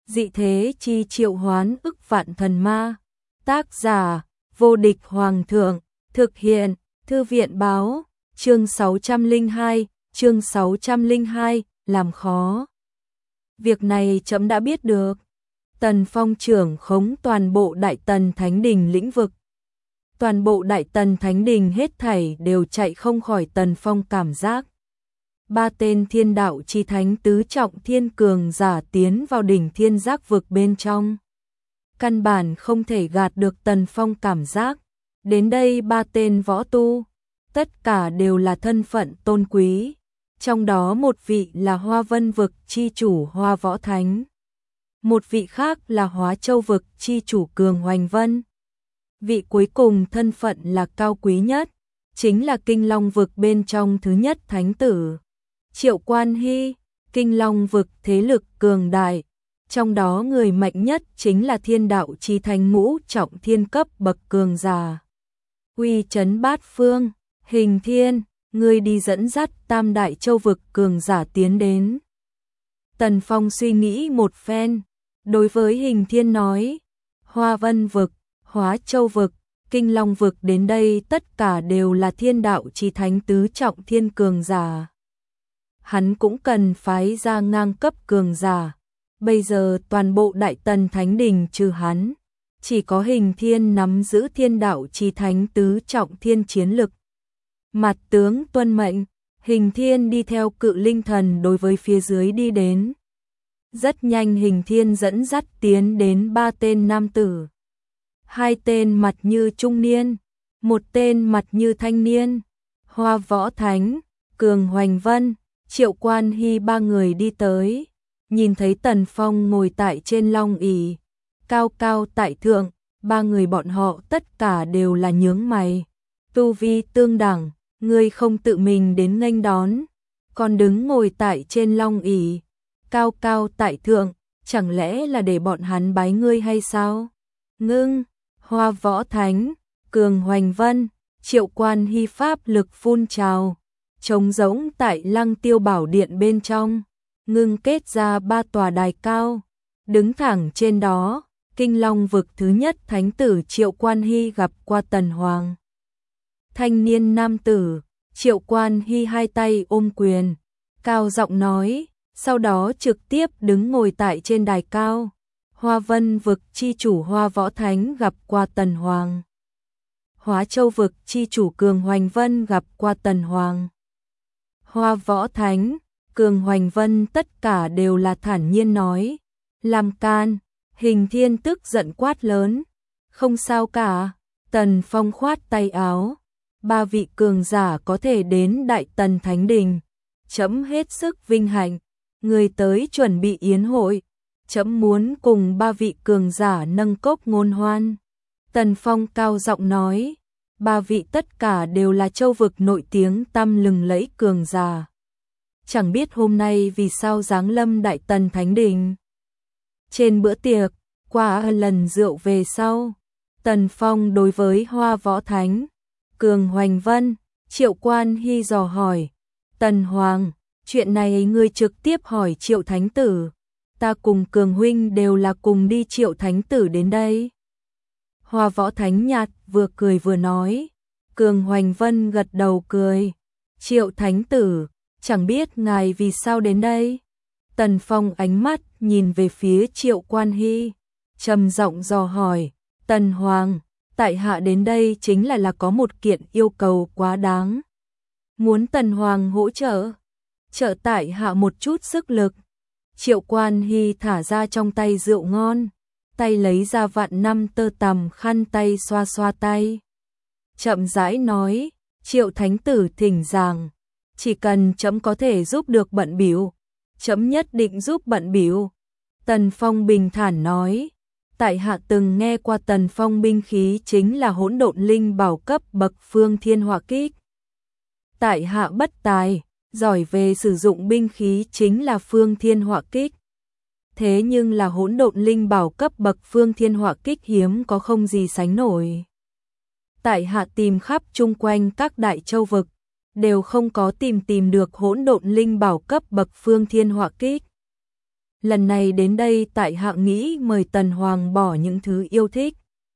dị thế chi triệu hoán ức vạn thần ma. Tác giả, vô địch hoàng thượng, thực hiện, thư viện báo, chương 602, làm khó. Việc này trẫm đã biết được. Tần Phong trưởng khống toàn bộ Đại Tần Thánh Đình lĩnh vực. Toàn bộ Đại Tần Thánh Đình hết thảy đều chạy không khỏi Tần Phong cảm giác. 3 tên thiên đạo chi thánh tứ trọng thiên cường giả tiến vào đỉnh thiên giác vực bên trong. Căn bản không thể gạt được Tần Phong cảm giác. Đến đây 3 tên võ tu, tất cả đều là thân phận tôn quý. Trong đó một vị là Hoa Vân vực chi chủ Hoa Võ Thánh. Một vị khác là Hóa Châu vực chi chủ Cường Hoành Vân. Vị cuối cùng thân phận là cao quý nhất, chính là Kinh Long vực bên trong thứ nhất thánh tử Triệu Quan Hy. Kinh Long vực thế lực cường đại, trong đó người mạnh nhất chính là thiên đạo chi thánh ngũ trọng thiên cấp bậc cường giả. Uy chấn bát phương, Hình Thiên, ngươi đi dẫn dắt Tam Đại Châu vực cường giả tiến đến. Tần Phong suy nghĩ một phen, đối với Hình Thiên nói, Hoa Vân vực, Hóa Châu vực, Kinh Long vực đến đây tất cả đều là thiên đạo chi thánh tứ trọng thiên cường giả. Hắn cũng cần phái ra ngang cấp cường giả. Bây giờ toàn bộ Đại Tần Thánh Đình trừ hắn, chỉ có Hình Thiên nắm giữ thiên đạo chi thánh tứ trọng thiên chiến lực. Mặt tướng tuân mệnh, Hình Thiên đi theo Cự Linh Thần đối với phía dưới đi đến. Rất nhanh Hình Thiên dẫn dắt tiến đến 3 tên nam tử. 2 tên mặt như trung niên, 1 tên mặt như thanh niên. Hoa Võ Thánh, Cường Hoành Vân, Triệu Quan Hy 3 người đi tới. Nhìn thấy Tần Phong ngồi tại trên long ỷ, cao cao tại thượng, 3 người bọn họ tất cả đều là nhướng mày. Tu vi tương đẳng, ngươi không tự mình đến nghênh đón, còn đứng ngồi tại trên long ỷ, cao cao tại thượng, chẳng lẽ là để bọn hắn bái ngươi hay sao? Ngưng, Hoa Võ Thánh, Cường Hoành Vân, Triệu Quan Hy pháp lực phun trào, trống rỗng tại Lăng Tiêu Bảo Điện bên trong, ngưng kết ra 3 tòa đài cao, đứng thẳng trên đó. Kinh Long vực thứ nhất thánh tử Triệu Quan Hy gặp qua Tần Hoàng. Thanh niên nam tử, Triệu Quan Hy 2 tay ôm quyền, cao giọng nói, sau đó trực tiếp đứng ngồi tại trên đài cao. Hoa Vân vực chi chủ Hoa Võ Thánh gặp qua Tần Hoàng. Hóa Châu vực chi chủ Cường Hoành Vân gặp qua Tần Hoàng. Hoa Võ Thánh, Cường Hoành Vân tất cả đều là thản nhiên nói, làm can. Hình Thiên tức giận quát lớn, không sao cả. Tần Phong khoát tay áo, 3 vị cường giả có thể đến Đại Tần Thánh Đình, trẫm hết sức vinh hạnh. Người tới chuẩn bị yến hội, trẫm muốn cùng 3 vị cường giả nâng cốc ngôn hoan. Tần Phong cao giọng nói, 3 vị tất cả đều là châu vực nổi tiếng tăm lừng lẫy cường giả. Chẳng biết hôm nay vì sao giáng lâm Đại Tần Thánh Đình. Trên bữa tiệc, qua lần rượu về sau, Tần Phong đối với Hoa Võ Thánh, Cường Hoành Vân, Triệu Quan Hy dò hỏi, Tần Hoàng, chuyện này ngươi trực tiếp hỏi Triệu Thánh Tử, ta cùng Cường Huynh đều là cùng đi Triệu Thánh Tử đến đây. Hoa Võ Thánh nhạt vừa cười vừa nói, Cường Hoành Vân gật đầu cười, Triệu Thánh Tử, chẳng biết ngài vì sao đến đây. Tần Phong ánh mắt nhìn về phía Triệu Quan Hy, trầm giọng dò hỏi, Tần Hoàng, tại hạ đến đây chính là có một kiện yêu cầu quá đáng. Muốn Tần Hoàng hỗ trợ tại hạ một chút sức lực. Triệu Quan Hy thả ra trong tay rượu ngon, tay lấy ra vạn năm tơ tằm khăn tay xoa xoa tay. Chậm rãi nói, Triệu Thánh Tử thỉnh giảng, chỉ cần trẫm có thể giúp được bận bịu, trẫm nhất định giúp bận bịu. Tần Phong bình thản nói, tại hạ từng nghe qua Tần Phong binh khí chính là hỗn độn linh bảo cấp bậc Phương Thiên Hỏa Kích. Tại hạ bất tài, giỏi về sử dụng binh khí chính là Phương Thiên Hỏa Kích. Thế nhưng là hỗn độn linh bảo cấp bậc Phương Thiên Hỏa Kích hiếm có không gì sánh nổi. Tại hạ tìm khắp chung quanh các đại châu vực, đều không có tìm được hỗn độn linh bảo cấp bậc Phương Thiên Hỏa Kích. lần này đến đây tại hạ nghĩ mời Tần Hoàng bỏ những thứ yêu thích,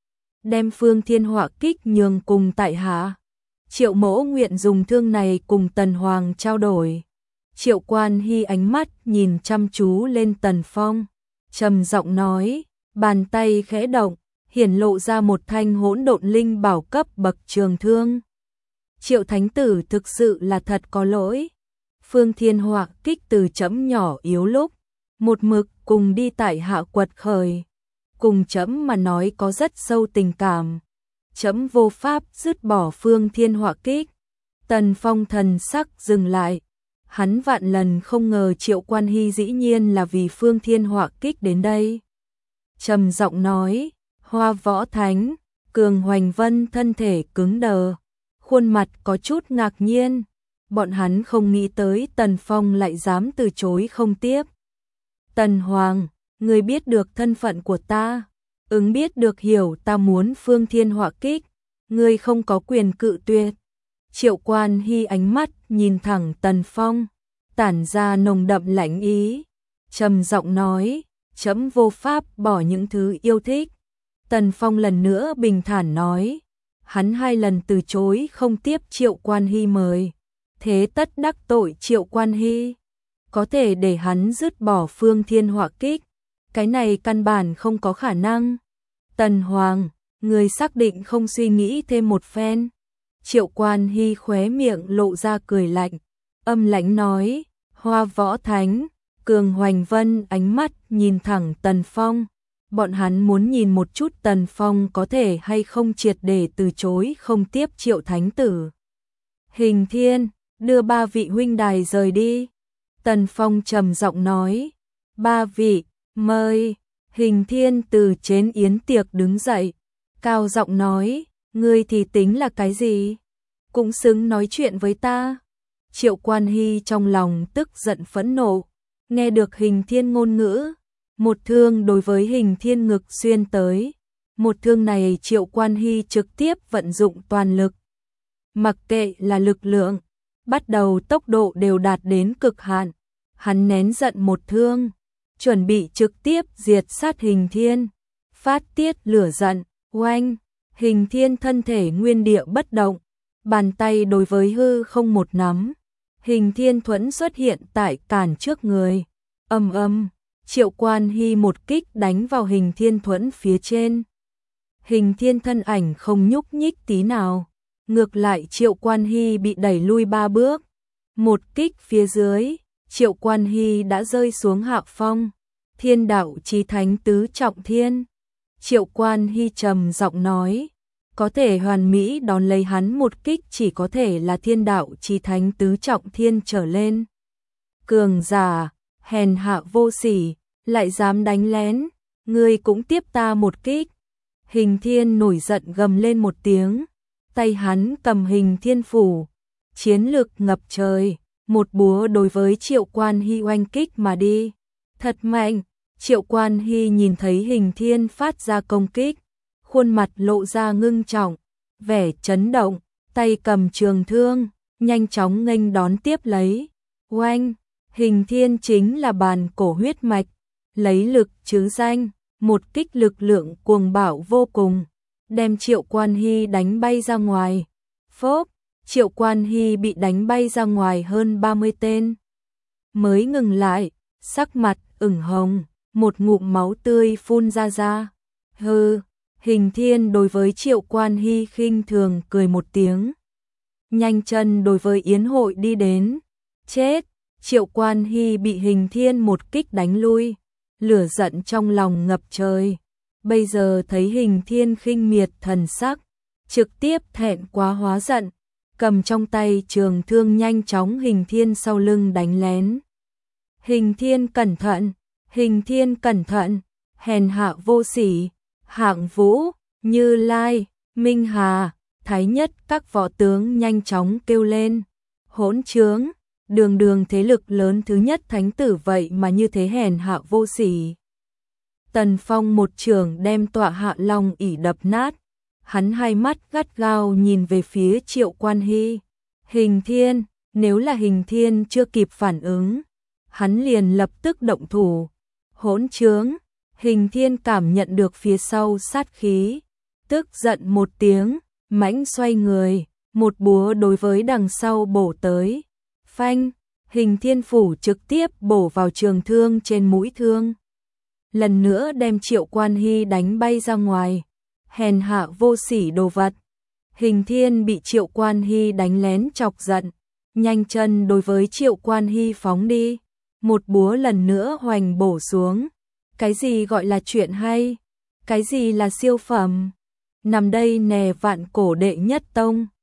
đem Phương Thiên Họa Kích nhường cùng tại hạ. Triệu Mỗ nguyện dùng thương này cùng Tần Hoàng trao đổi. Triệu Quan Hy ánh mắt nhìn chăm chú lên Tần Phong, trầm giọng nói, bàn tay khẽ động, hiển lộ ra một thanh hỗn độn linh bảo cấp bậc trường thương. Triệu Thánh Tử thực sự là thật có lỗi. Phương Thiên Họa Kích từ chấm nhỏ yếu lúc, một mực cùng đi tại hạ quật khởi, cùng chấm mà nói có rất sâu tình cảm. Chấm vô pháp dứt bỏ Phương Thiên Họa Kích. Tần Phong thần sắc dừng lại. Hắn vạn lần không ngờ Triệu Quan Hy dĩ nhiên là vì Phương Thiên Họa Kích đến đây. Trầm giọng nói, Hoa Võ Thánh, Cường Hoành Vân thân thể cứng đờ, khuôn mặt có chút ngạc nhiên. Bọn hắn không nghĩ tới Tần Phong lại dám từ chối không tiếp. Tần Hoàng, người biết được thân phận của ta, ứng biết được hiểu ta muốn Phương Thiên Họa Kích, người không có quyền cự tuyệt. Triệu Quan Hy ánh mắt nhìn thẳng Tần Phong, tản ra nồng đậm lãnh ý, trầm giọng nói, chấm vô pháp bỏ những thứ yêu thích. Tần Phong lần nữa bình thản nói, hắn 2 lần từ chối không tiếp Triệu Quan Hy mời, thế tất đắc tội Triệu Quan Hy, có thể để hắn dứt bỏ Phương Thiên Họa Kích, cái này căn bản không có khả năng. Tần Hoàng, người xác định không suy nghĩ thêm một phen. Triệu Quan Hy khóe miệng lộ ra cười lạnh, âm lãnh nói, Hoa Võ Thánh, Cường Hoành Vân ánh mắt nhìn thẳng Tần Phong. Bọn hắn muốn nhìn một chút Tần Phong có thể hay không triệt để từ chối không tiếp Triệu Thánh Tử. Hình Thiên, đưa 3 vị huynh đài rời đi. Tần Phong trầm giọng nói, 3 vị, mời. Hình Thiên từ trên yến tiệc đứng dậy, cao giọng nói, ngươi thì tính là cái gì? Cũng xứng nói chuyện với ta. Triệu Quan Hy trong lòng tức giận phẫn nộ, nghe được Hình Thiên ngôn ngữ, một thương đối với Hình Thiên ngực xuyên tới. Một thương này Triệu Quan Hy trực tiếp vận dụng toàn lực. Mặc kệ là lực lượng, bắt đầu tốc độ đều đạt đến cực hạn. Hắn nén giận một thương, chuẩn bị trực tiếp diệt sát Hình Thiên, phát tiết lửa giận, oanh. Hình Thiên thân thể nguyên địa bất động, bàn tay đối với hư không một nắm. Hình Thiên thuẫn xuất hiện tại cản trước người. Ầm ầm, Triệu Quan Hy một kích đánh vào Hình Thiên thuẫn phía trên. Hình Thiên thân ảnh không nhúc nhích tí nào, ngược lại Triệu Quan Hy bị đẩy lui 3 bước. Một kích phía dưới, Triệu Quan Hy đã rơi xuống hạ phong. Thiên đạo chí thánh tứ trọng thiên. Triệu Quan Hy trầm giọng nói, có thể hoàn mỹ đón lấy hắn một kích chỉ có thể là thiên đạo chí thánh tứ trọng thiên trở lên. Cường giả, hèn hạ vô sỉ, lại dám đánh lén, ngươi cũng tiếp ta một kích. Hình Thiên nổi giận gầm lên một tiếng, tay hắn cầm Hình Thiên phủ, chiến lực ngập trời, một búa đối với Triệu Quan Hy oanh kích mà đi. Thật mạnh. Triệu Quan Hy nhìn thấy Hình Thiên phát ra công kích, khuôn mặt lộ ra ngưng trọng, vẻ chấn động, tay cầm trường thương, nhanh chóng nghênh đón tiếp lấy. Oanh, Hình Thiên chính là bàn cổ huyết mạch, lấy lực chứ danh, một kích lực lượng cuồng bạo vô cùng, đem Triệu Quan Hy đánh bay ra ngoài. Phốp, Triệu Quan Hy bị đánh bay ra ngoài hơn 30 tên. Mới ngừng lại, sắc mặt ửng hồng, một ngụm máu tươi phun ra. Hừ, Hình Thiên đối với Triệu Quan Hy khinh thường cười một tiếng. Nhanh chân đối với yến hội đi đến. Chết, Triệu Quan Hy bị Hình Thiên một kích đánh lui, lửa giận trong lòng ngập trời. Bây giờ thấy Hình Thiên khinh miệt thần sắc, trực tiếp thẹn quá hóa giận, cầm trong tay trường thương nhanh chóng Hình Thiên sau lưng đánh lén. Hình Thiên cẩn thận, Hình Thiên cẩn thận, hèn hạ vô sỉ. Hạng Vũ, Như Lai, Minh Hà, Thái Nhất các võ tướng nhanh chóng kêu lên. Hỗn trướng, đường thế lực lớn thứ nhất thánh tử vậy mà như thế hèn hạ vô sỉ. Tần Phong một trường đem tọa Hạ Long ỷ đập nát. Hắn hai mắt gắt gao nhìn về phía Triệu Quan Hy. Hình Thiên, nếu là Hình Thiên chưa kịp phản ứng, hắn liền lập tức động thủ. Hỗn trướng, Hình Thiên cảm nhận được phía sau sát khí, tức giận một tiếng, mãnh xoay người, một búa đối với đằng sau bổ tới. Phanh, Hình Thiên phủ trực tiếp bổ vào trường thương trên mũi thương. Lần nữa đem Triệu Quan Hy đánh bay ra ngoài. Hèn hạ vô sỉ đồ vật. Hình Thiên bị Triệu Quan Hy đánh lén chọc giận, nhanh chân đối với Triệu Quan Hy phóng đi. Một búa lần nữa hoành bổ xuống. Cái gì gọi là chuyện hay? Cái gì là siêu phẩm? Nằm đây nè vạn cổ đệ nhất tông.